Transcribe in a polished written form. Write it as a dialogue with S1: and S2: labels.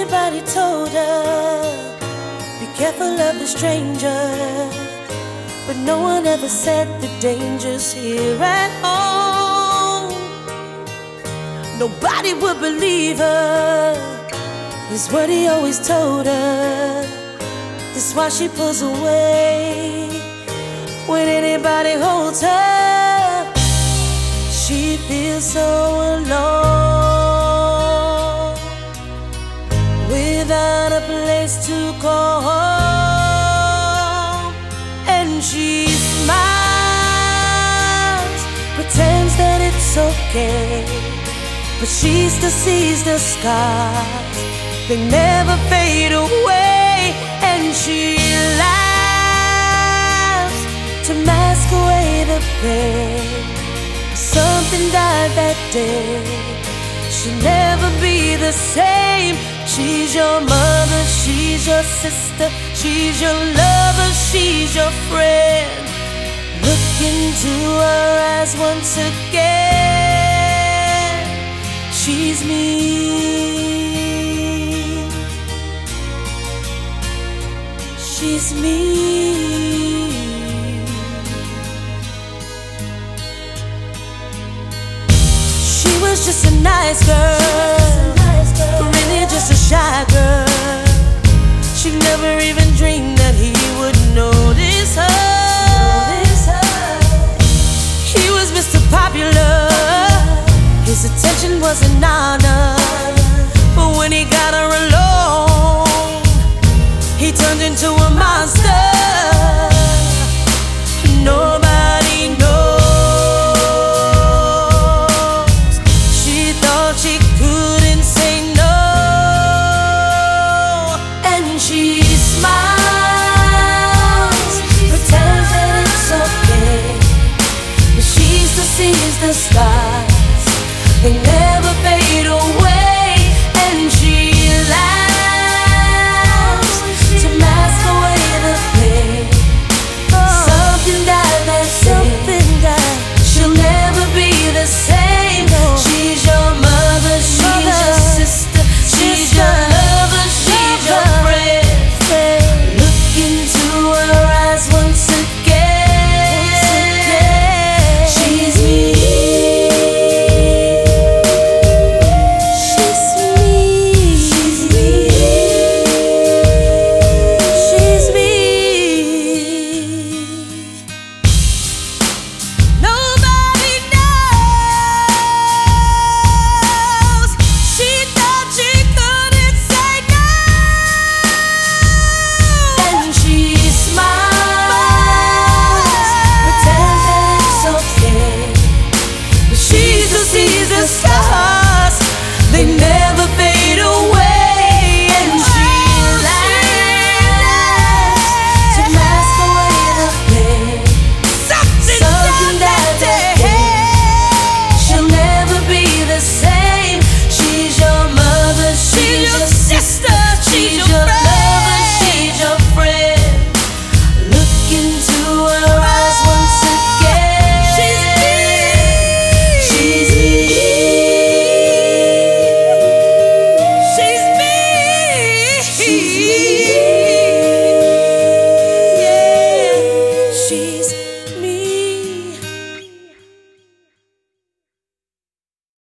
S1: anybody told her, be careful of the stranger, but no one ever said the danger's here at home. Nobody would believe her, is what he always told her. That's why she pulls away when anybody holds her. She feels so alone, without a place to call home. And she smiles, pretends that it's okay, but she still sees the scars, they never fade away. And she laughs to mask away the pain. Something died that day, she'll never be the same. She's your mother, she's your sister, she's your lover, she's your friend. Look into her eyes once again. She's me. She's me. She was just a nice girl,